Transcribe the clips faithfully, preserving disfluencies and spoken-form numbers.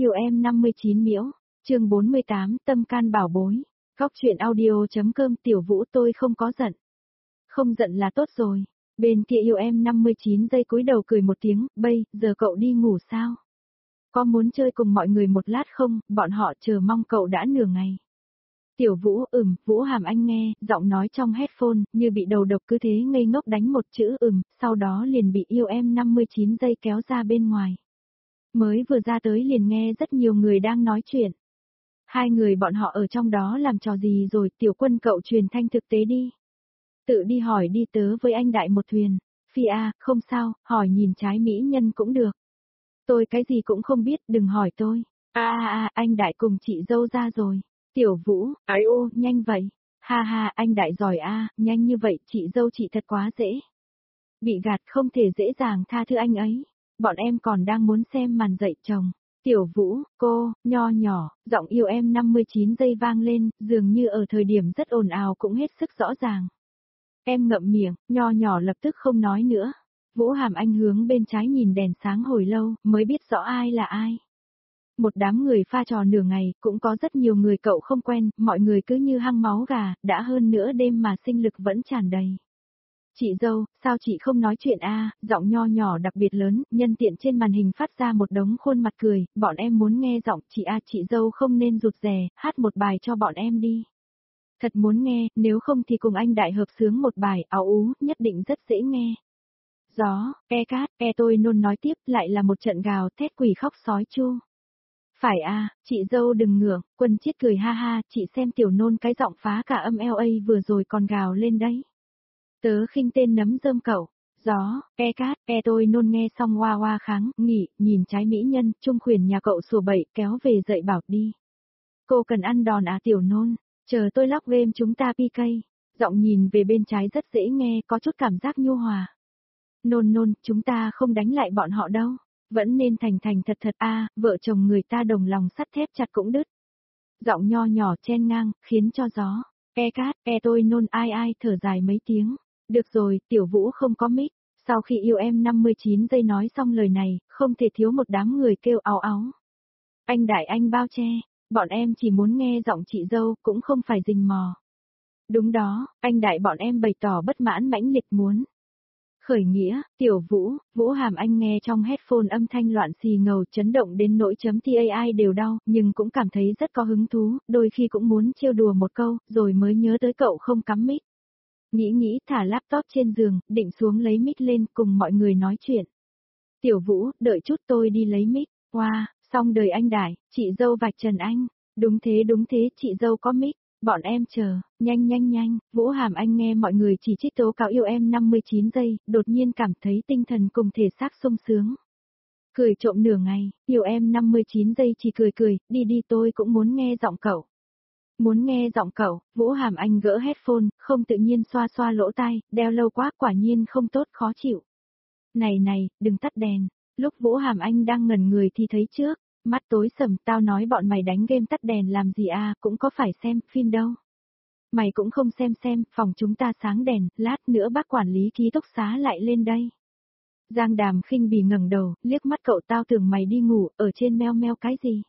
Yêu em năm mươi chín miễu, chương bốn mươi tám, tâm can bảo bối. Góc truyện audio.com Tiểu Vũ tôi không có giận. Không giận là tốt rồi. Bên kia yêu em năm mươi chín giây cúi đầu cười một tiếng, bây, giờ cậu đi ngủ sao? Có muốn chơi cùng mọi người một lát không, bọn họ chờ mong cậu đã nửa ngày. Tiểu Vũ ừm, Vũ Hàm Anh nghe, giọng nói trong headphone, như bị đầu độc cứ thế ngây ngốc đánh một chữ ừm, sau đó liền bị yêu em năm mươi chín giây kéo ra bên ngoài. Mới vừa ra tới liền nghe rất nhiều người đang nói chuyện. Hai người bọn họ ở trong đó làm trò gì rồi, Tiểu Quân cậu truyền thanh thực tế đi. Tự đi hỏi đi tớ với anh đại một thuyền. Phi a, không sao, hỏi nhìn trái mỹ nhân cũng được. Tôi cái gì cũng không biết, đừng hỏi tôi. A a a, anh đại cùng chị dâu ra rồi. Tiểu Vũ, ái ô, nhanh vậy. Ha ha, anh đại giỏi a, nhanh như vậy, chị dâu chị thật quá dễ. Bị gạt không thể dễ dàng tha thứ anh ấy. Bọn em còn đang muốn xem màn dạy chồng. Tiểu Vũ, cô, nho nhỏ, giọng yêu em năm mươi chín giây vang lên, dường như ở thời điểm rất ồn ào cũng hết sức rõ ràng. Em ngậm miệng, nho nhỏ lập tức không nói nữa. Vũ Hàm Anh hướng bên trái nhìn đèn sáng hồi lâu, mới biết rõ ai là ai. Một đám người pha trò nửa ngày, cũng có rất nhiều người cậu không quen, mọi người cứ như hăng máu gà, đã hơn nữa đêm mà sinh lực vẫn tràn đầy. Chị dâu, sao chị không nói chuyện a? Giọng nho nhỏ đặc biệt lớn, nhân tiện trên màn hình phát ra một đống khuôn mặt cười, bọn em muốn nghe giọng chị a, chị dâu không nên rụt rè, hát một bài cho bọn em đi. Thật muốn nghe, nếu không thì cùng anh đại hợp sướng một bài, áo ú, nhất định rất dễ nghe. Gió, e cát, e tôi nôn nói tiếp, lại là một trận gào, thét quỷ khóc sói chu. Phải a, chị dâu đừng ngượng, Quân Chiết cười ha ha, chị xem tiểu nôn cái giọng phá cả âm lờ a vừa rồi còn gào lên đấy. Tớ khinh tên nấm rơm cậu. Gió, e cát, e tôi nôn nghe xong hoa hoa kháng, nghỉ, nhìn trái mỹ nhân, trung khuyển nhà cậu sủa bậy, kéo về dậy bảo đi. Cô cần ăn đòn à tiểu nôn, chờ tôi lóc game chúng ta pi cây. Giọng nhìn về bên trái rất dễ nghe, có chút cảm giác nhu hòa. Nôn nôn, chúng ta không đánh lại bọn họ đâu. Vẫn nên thành thành thật thật a, vợ chồng người ta đồng lòng sắt thép chặt cũng đứt. Giọng nho nhỏ chen ngang, khiến cho gió. E cát, e tôi nôn ai ai thở dài mấy tiếng. Được rồi, Tiểu Vũ không có mic. Sau khi yêu em năm mươi chín giây nói xong lời này, không thể thiếu một đám người kêu áo áo. Anh đại anh bao che, bọn em chỉ muốn nghe giọng chị dâu, cũng không phải rình mò. Đúng đó, anh đại bọn em bày tỏ bất mãn mãnh liệt muốn. Khởi nghĩa, Tiểu Vũ, Vũ Hàm Anh nghe trong headphone âm thanh loạn xì ngầu chấn động đến nỗi chấm tai đều đau, nhưng cũng cảm thấy rất có hứng thú, đôi khi cũng muốn trêu đùa một câu, rồi mới nhớ tới cậu không cắm mic. Nghĩ nghĩ thả laptop trên giường, định xuống lấy mic lên cùng mọi người nói chuyện. Tiểu Vũ, đợi chút tôi đi lấy mic. Wow, xong đời anh đại, chị dâu vạch trần anh. Đúng thế đúng thế, chị dâu có mic. Bọn em chờ, nhanh nhanh nhanh. Vũ Hàm Anh nghe mọi người chỉ trích tố cáo yêu em năm mươi chín giây, đột nhiên cảm thấy tinh thần cùng thể xác sung sướng. Cười trộm nửa ngày, yêu em năm mươi chín giây chỉ cười cười, đi đi tôi cũng muốn nghe giọng cậu. Muốn nghe giọng cậu, Vũ Hàm Anh gỡ headphone, không tự nhiên xoa xoa lỗ tai, đeo lâu quá quả nhiên không tốt khó chịu. Này này, đừng tắt đèn. Lúc Vũ Hàm Anh đang ngẩn người thì thấy trước, mắt tối sầm, tao nói bọn mày đánh game tắt đèn làm gì à, cũng có phải xem phim đâu. Mày cũng không xem xem, phòng chúng ta sáng đèn, lát nữa bác quản lý ký túc xá lại lên đây. Giang Đàm khinh bỉ ngẩng đầu, liếc mắt cậu, tao tưởng mày đi ngủ, ở trên meo meo cái gì.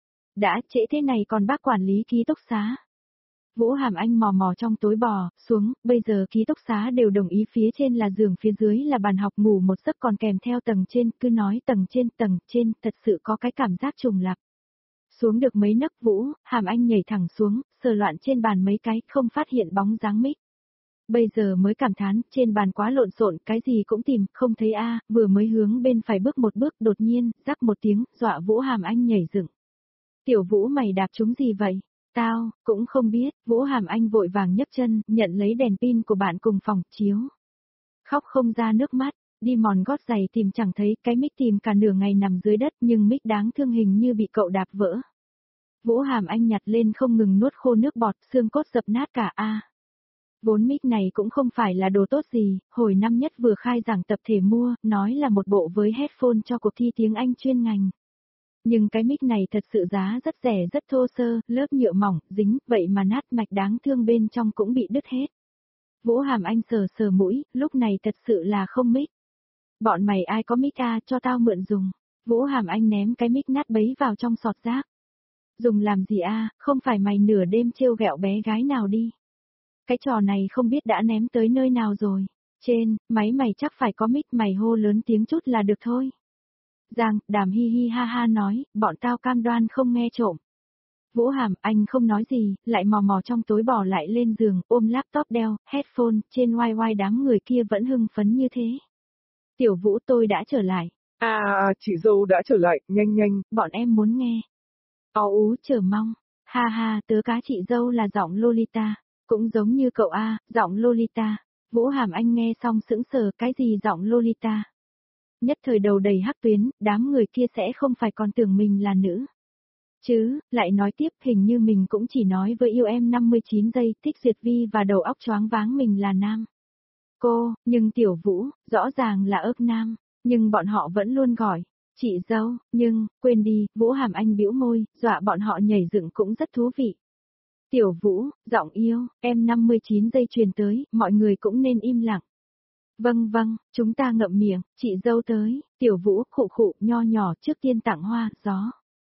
Đã trễ thế này còn bác quản lý ký túc xá. Vũ Hàm Anh mò mò trong tối bò, xuống, bây giờ ký túc xá đều đồng ý phía trên là giường phía dưới là bàn học, ngủ một giấc còn kèm theo tầng trên, cứ nói tầng trên tầng trên, thật sự có cái cảm giác trùng lặp. Xuống được mấy nấc Vũ, Hàm Anh nhảy thẳng xuống, sờ loạn trên bàn mấy cái, không phát hiện bóng dáng mic. Bây giờ mới cảm thán, trên bàn quá lộn xộn, cái gì cũng tìm, không thấy a, vừa mới hướng bên phải bước một bước, đột nhiên, rắc một tiếng, dọa Vũ Hàm Anh nhảy dựng. Tiểu Vũ mày đạp trúng gì vậy? Tao, cũng không biết, Vũ Hàm Anh vội vàng nhấc chân, nhận lấy đèn pin của bạn cùng phòng, chiếu. Khóc không ra nước mắt, đi mòn gót giày tìm chẳng thấy, cái mic tìm cả nửa ngày nằm dưới đất nhưng mic đáng thương hình như bị cậu đạp vỡ. Vũ Hàm Anh nhặt lên không ngừng nuốt khô nước bọt, xương cốt dập nát cả a. Vốn mic này cũng không phải là đồ tốt gì, hồi năm nhất vừa khai giảng tập thể mua, nói là một bộ với headphone cho cuộc thi tiếng Anh chuyên ngành. Nhưng cái mic này thật sự giá rất rẻ rất thô sơ, lớp nhựa mỏng, dính, vậy mà nát mạch đáng thương bên trong cũng bị đứt hết. Vũ Hàm Anh sờ sờ mũi, lúc này thật sự là không mic. Bọn mày ai có mic a, cho tao mượn dùng. Vũ Hàm Anh ném cái mic nát bấy vào trong sọt rác. Dùng làm gì a, không phải mày nửa đêm trêu ghẹo bé gái nào đi. Cái trò này không biết đã ném tới nơi nào rồi. Trên, máy mày chắc phải có mic, mày hô lớn tiếng chút là được thôi. Giang, Đàm hi hi ha ha nói, bọn tao cam đoan không nghe trộm. Vũ Hàm Anh không nói gì, lại mò mò trong tối bỏ lại lên giường, ôm laptop đeo, headphone, trên oai oai đám người kia vẫn hưng phấn như thế. Tiểu Vũ tôi đã trở lại. À, à, chị dâu đã trở lại, nhanh nhanh. Bọn em muốn nghe. Ó ú chờ mong. Ha ha, tớ cá chị dâu là giọng Lolita. Cũng giống như cậu A, giọng Lolita. Vũ Hàm Anh nghe xong sững sờ, cái gì giọng Lolita. Nhất thời đầu đầy hắc tuyến, đám người kia sẽ không phải còn tưởng mình là nữ. Chứ, lại nói tiếp hình như mình cũng chỉ nói với yêu em năm mươi chín giây, Thích Duyệt Vi và đầu óc choáng váng mình là nam. Cô, nhưng Tiểu Vũ, rõ ràng là ấp nam, nhưng bọn họ vẫn luôn gọi, chị dâu, nhưng, quên đi, Vũ Hàm Anh bĩu môi, dọa bọn họ nhảy dựng cũng rất thú vị. Tiểu Vũ, giọng yêu, em năm mươi chín giây truyền tới, mọi người cũng nên im lặng. Vâng vâng, chúng ta ngậm miệng, chị dâu tới, Tiểu Vũ, khụ khụ, nho nhỏ trước tiên tặng hoa, gió.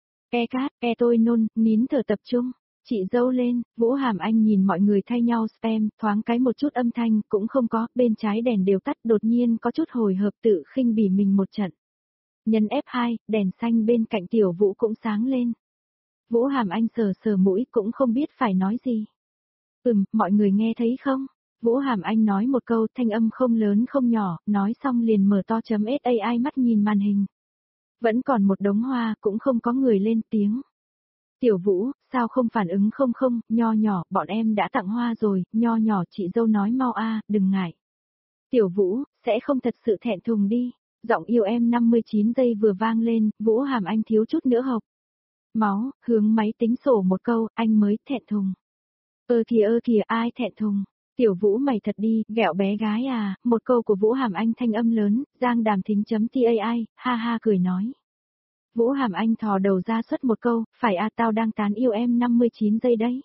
E cát, e tôi nôn, nín thở tập trung. Chị dâu lên, Vũ Hàm Anh nhìn mọi người thay nhau spam, thoáng cái một chút âm thanh, cũng không có, bên trái đèn đều tắt, đột nhiên có chút hồi hộp tự khinh bỉ mình một trận. Nhấn ép hai, đèn xanh bên cạnh Tiểu Vũ cũng sáng lên. Vũ Hàm Anh sờ sờ mũi cũng không biết phải nói gì. Ừm, mọi người nghe thấy không? Vũ Hàm Anh nói một câu thanh âm không lớn không nhỏ, nói xong liền mở to chấm sai mắt nhìn màn hình. Vẫn còn một đống hoa, cũng không có người lên tiếng. Tiểu Vũ, sao không phản ứng không không, nho nhỏ, bọn em đã tặng hoa rồi, nho nhỏ chị dâu nói mau a, đừng ngại. Tiểu Vũ, sẽ không thật sự thẹn thùng đi. Giọng yêu em năm mươi chín giây vừa vang lên, Vũ Hàm Anh thiếu chút nữa hộc máu, hướng máy tính sổ một câu, anh mới thẹn thùng. Ơ kìa ơ kìa ai thẹn thùng. Tiểu Vũ mày thật đi, ghẹo bé gái à, một câu của Vũ Hàm Anh thanh âm lớn, Giang Đàm thính chấm tai, ha ha cười nói. Vũ Hàm Anh thò đầu ra xuất một câu, phải à tao đang tán yêu em năm mươi chín giây đấy.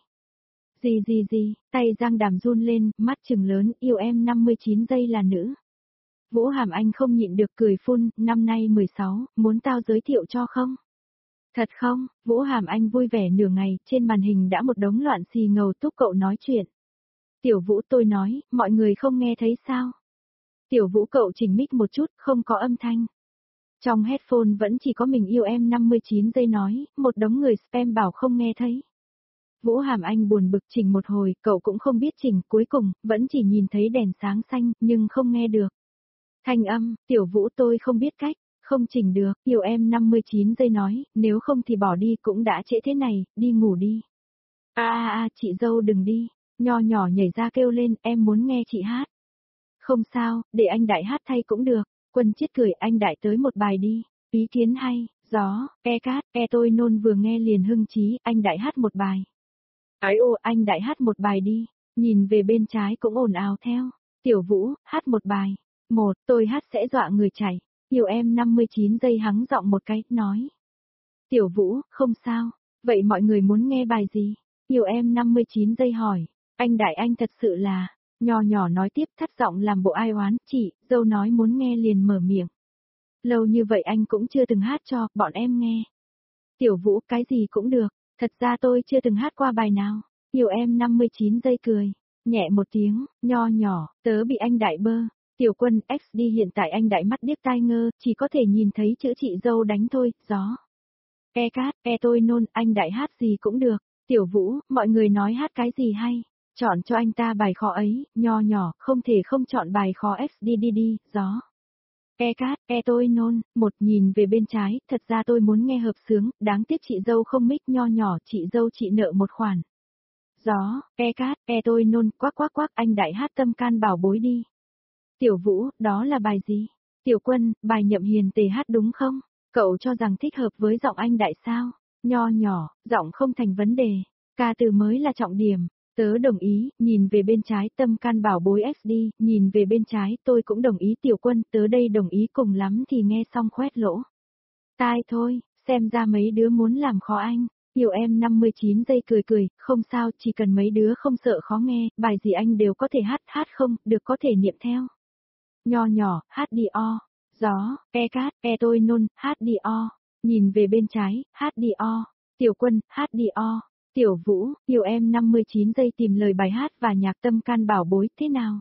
Gì gì gì, tay Giang Đàm run lên, mắt trừng lớn, yêu em năm mươi chín giây là nữ. Vũ Hàm Anh không nhịn được cười phun, năm nay mười sáu, muốn tao giới thiệu cho không? Thật không? Vũ Hàm Anh vui vẻ nửa ngày, trên màn hình đã một đống loạn xì ngầu túc cậu nói chuyện. Tiểu Vũ tôi nói, mọi người không nghe thấy sao? Tiểu Vũ cậu chỉnh mic một chút, không có âm thanh. Trong headphone vẫn chỉ có mình yêu em năm mươi chín giây nói, một đống người spam bảo không nghe thấy. Vũ Hàm Anh buồn bực chỉnh một hồi, cậu cũng không biết chỉnh, cuối cùng, vẫn chỉ nhìn thấy đèn sáng xanh, nhưng không nghe được. Thanh âm, Tiểu Vũ tôi không biết cách, không chỉnh được, yêu em năm mươi chín giây nói, nếu không thì bỏ đi cũng đã trễ thế này, đi ngủ đi. A a a, chị dâu đừng đi, nho nhỏ nhảy ra kêu lên, em muốn nghe chị hát. Không sao, để anh Đại hát thay cũng được. Quân Chiết cười, anh Đại tới một bài đi. Ý kiến hay, gió, e cát, e tôi nôn vừa nghe liền hưng chí, anh Đại hát một bài. Ái ô, anh Đại hát một bài đi. Nhìn về bên trái cũng ồn ào theo. Tiểu Vũ, hát một bài. Một, tôi hát sẽ dọa người chảy. Yêu em năm mươi chín giây hắng giọng một cái, nói. Tiểu Vũ, không sao. Vậy mọi người muốn nghe bài gì? Yêu em năm mươi chín giây hỏi. Anh Đại anh thật sự là. Nho nhỏ nói tiếp thắt giọng làm bộ ai oán, chị, dâu nói muốn nghe liền mở miệng. Lâu như vậy anh cũng chưa từng hát cho, bọn em nghe. Tiểu Vũ, cái gì cũng được, thật ra tôi chưa từng hát qua bài nào. Yêu em năm mươi chín giây cười, nhẹ một tiếng, nho nhỏ, tớ bị anh Đại bơ. Tiểu Quân ích đê hiện tại anh Đại mắt điếc tai ngơ, chỉ có thể nhìn thấy chữ chị dâu đánh thôi, gió. E cát, e tôi nôn, anh Đại hát gì cũng được. Tiểu Vũ, mọi người nói hát cái gì hay? Chọn cho anh ta bài khó ấy, nho nhỏ, không thể không chọn bài khó ích đê đê đê, gió. E cát, e tôi nôn, một nhìn về bên trái, thật ra tôi muốn nghe hợp sướng, đáng tiếc chị dâu không mic nho nhỏ, chị dâu chị nợ một khoản. Gió, e cát, e tôi nôn, quắc quắc quắc, anh Đại hát tâm can bảo bối đi. Tiểu Vũ, đó là bài gì? Tiểu Quân, bài Nhậm Hiền tề hát đúng không? Cậu cho rằng thích hợp với giọng anh Đại sao? Nho nhỏ, giọng không thành vấn đề, ca từ mới là trọng điểm. Tớ đồng ý, nhìn về bên trái tâm can bảo bối ích đê, nhìn về bên trái tôi cũng đồng ý Tiểu Quân, tớ đây đồng ý cùng lắm thì nghe xong khoét lỗ. Tai thôi, xem ra mấy đứa muốn làm khó anh. Yêu em năm mươi chín giây cười cười, không sao, chỉ cần mấy đứa không sợ khó nghe, bài gì anh đều có thể hát, hát không, được có thể niệm theo. Nho nhỏ, hát đi o. Gió, e cát, e tôi nôn, hát đi o. Nhìn về bên trái, hát đi o. Tiểu Quân, hát đi o. Tiểu Vũ, yêu em năm mươi chín giây tìm lời bài hát và nhạc tâm can bảo bối thế nào?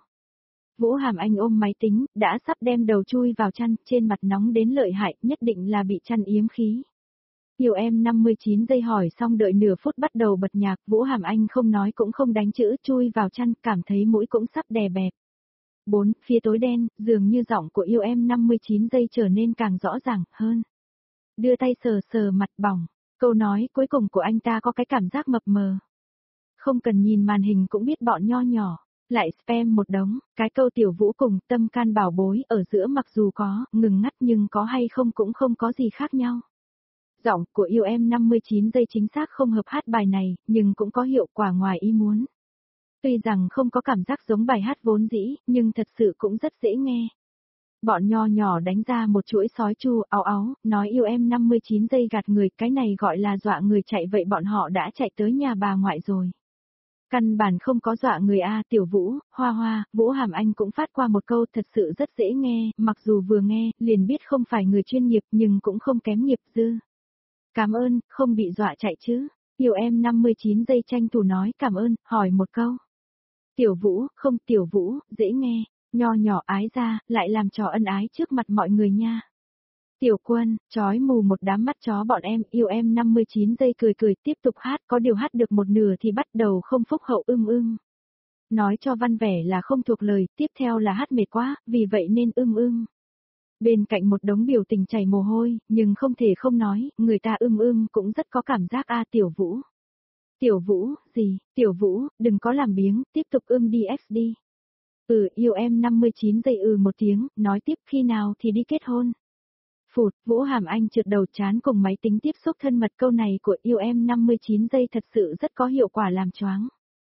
Vũ Hàm Anh ôm máy tính, đã sắp đem đầu chui vào chăn, trên mặt nóng đến lợi hại, nhất định là bị chăn yếm khí. Yêu em năm mươi chín giây hỏi xong đợi nửa phút bắt đầu bật nhạc, Vũ Hàm Anh không nói cũng không đánh chữ, chui vào chăn, cảm thấy mũi cũng sắp đè bẹp. bốn. Phía tối đen, dường như giọng của yêu em năm mươi chín giây trở nên càng rõ ràng hơn. Đưa tay sờ sờ mặt bỏng, câu nói cuối cùng của anh ta có cái cảm giác mập mờ. Không cần nhìn màn hình cũng biết bọn nho nhỏ, lại spam một đống, cái câu Tiểu Vũ cùng tâm can bảo bối ở giữa mặc dù có, ngừng ngắt nhưng có hay không cũng không có gì khác nhau. Giọng của yêu em năm mươi chín giây chính xác không hợp hát bài này, nhưng cũng có hiệu quả ngoài ý muốn. Tuy rằng không có cảm giác giống bài hát vốn dĩ, nhưng thật sự cũng rất dễ nghe. Bọn nho nhỏ đánh ra một chuỗi sói chu áo áo, nói yêu em năm mươi chín giây gạt người, cái này gọi là dọa người chạy vậy bọn họ đã chạy tới nhà bà ngoại rồi. Căn bản không có dọa người a. Tiểu Vũ, Hoa Hoa, Vũ Hàm Anh cũng phát qua một câu thật sự rất dễ nghe, mặc dù vừa nghe, liền biết không phải người chuyên nghiệp nhưng cũng không kém nghiệp dư. Cảm ơn, không bị dọa chạy chứ. Yêu em năm mươi chín giây tranh thủ nói cảm ơn, hỏi một câu. Tiểu Vũ, không Tiểu Vũ, dễ nghe, nho nhỏ ái ra, lại làm trò ân ái trước mặt mọi người nha. Tiểu Quân, chói mù một đám mắt chó bọn em, yêu em năm mươi chín giây cười cười tiếp tục hát, có điều hát được một nửa thì bắt đầu không phúc hậu ưm ưm. Nói cho văn vẻ là không thuộc lời, tiếp theo là hát mệt quá, vì vậy nên ưm ưm. Bên cạnh một đống biểu tình chảy mồ hôi, nhưng không thể không nói, người ta ưm ưm cũng rất có cảm giác a. Tiểu Vũ. Tiểu Vũ, gì, Tiểu Vũ, đừng có làm biếng, tiếp tục ưm đi ép đi. Ừ, yêu em năm mươi chín giây ừ một tiếng, nói tiếp khi nào thì đi kết hôn. Phụt, Vũ Hàm Anh trượt đầu chán cùng máy tính tiếp xúc thân mật câu này của yêu em năm mươi chín giây thật sự rất có hiệu quả làm choáng.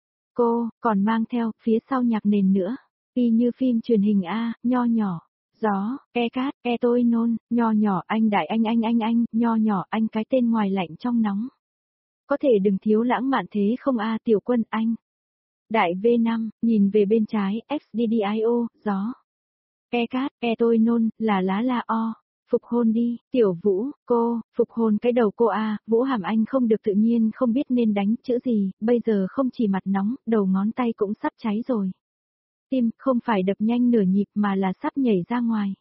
Cô, còn mang theo, phía sau nhạc nền nữa. Y như phim truyền hình A, nho nhỏ. Gió, e cát, e tôi nôn, nho nhỏ anh đại anh anh anh anh, nho nhỏ anh cái tên ngoài lạnh trong nóng. Có thể đừng thiếu lãng mạn thế không a. Tiểu Quân anh. Đại V năm, nhìn về bên trái, ích đê đê i o, gió. E cát, e tôi nôn, là lá la o. Phục hôn đi, Tiểu Vũ, cô, phục hôn cái đầu cô a. Vũ Hàm Anh không được tự nhiên không biết nên đánh chữ gì, bây giờ không chỉ mặt nóng, đầu ngón tay cũng sắp cháy rồi. Tim không phải đập nhanh nửa nhịp mà là sắp nhảy ra ngoài.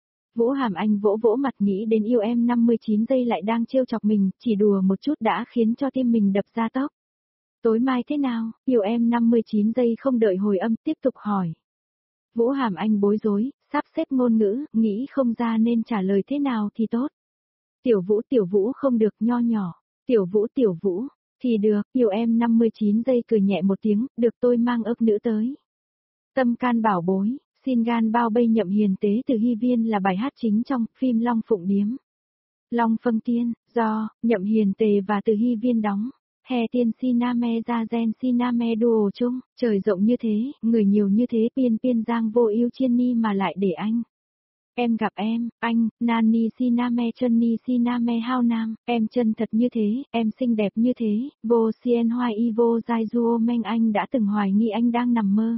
Vũ Hàm Anh vỗ vỗ mặt nghĩ đến yêu em năm mươi chín giây lại đang trêu chọc mình, chỉ đùa một chút đã khiến cho tim mình đập ra tốc. Tối mai thế nào, yêu em năm mươi chín giây không đợi hồi âm tiếp tục hỏi. Vũ Hàm Anh bối rối, sắp xếp ngôn ngữ, nghĩ không ra nên trả lời thế nào thì tốt. Tiểu Vũ Tiểu Vũ không được nho nhỏ, Tiểu Vũ Tiểu Vũ, thì được, yêu em năm mươi chín giây cười nhẹ một tiếng, được tôi mang ức nữ tới. Tâm can bảo bối, xin gan bao bây nhậm hiền tế từ Hy Viên là bài hát chính trong phim Long Phụng Điếm. Long Phân Tiên, do Nhậm Hiền Tề và Từ Hy Viên đóng. Hè tiên Siname ra gen Siname duo chung, trời rộng như thế, người nhiều như thế, Piên Piên Giang vô yêu chiên ni mà lại để anh. Em gặp em, anh, Nani Siname chân ni Siname hao nam, em chân thật như thế, em xinh đẹp như thế, vô Sien Hoài y vô Giai Duo Meng anh đã từng hoài nghi anh đang nằm mơ.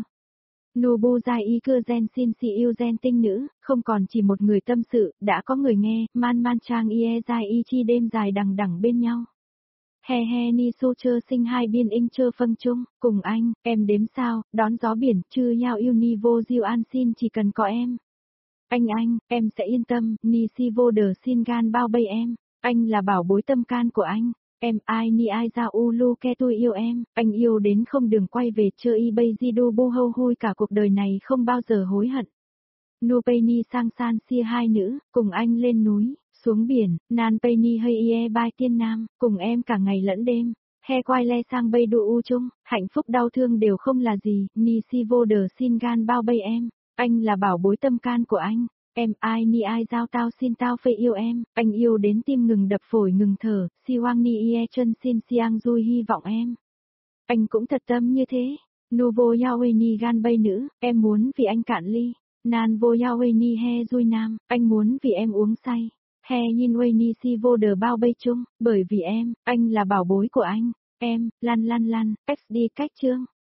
Nubu Giai y cưa gen xin si yêu gen tinh nữ, không còn chỉ một người tâm sự, đã có người nghe, man man trang ie Giai y chi đêm dài đằng đằng bên nhau. He he ni su chơ sinh hai biên inh chơ phân chung, cùng anh, em đếm sao, đón gió biển, chư yao yêu ni vô diêu an xin chỉ cần có em. Anh anh, em sẽ yên tâm, ni si vô đờ xin gan bao bây em, anh là bảo bối tâm can của anh, em ai ni ai ra u lu ke tôi yêu em, anh yêu đến không đường quay về chơi y bây di đu bu hâu hui cả cuộc đời này không bao giờ hối hận. Nu pay ni sang san sia hai nữ, cùng anh lên núi, xuống biển, nan pay ni hơi ie bai tiên nam, cùng em cả ngày lẫn đêm. He quay le sang bay đu u chung, hạnh phúc đau thương đều không là gì, ni si vô đờ xin gan bao bay em, anh là bảo bối tâm can của anh, em ai ni ai giao tao xin tao phê yêu em, anh yêu đến tim ngừng đập phổi ngừng thở, si wang ni ie chân xin siang dui hy vọng em. Anh cũng thật tâm như thế, nu vô yao ni gan bay nữ, em muốn vì anh cạn ly, nan vô yao ni he dui nam, anh muốn vì em uống say. He yin wei ni si vô đờ bao bay chung, bởi vì em, anh là bảo bối của anh, em, lăn lăn lăn, ích đi cách chương.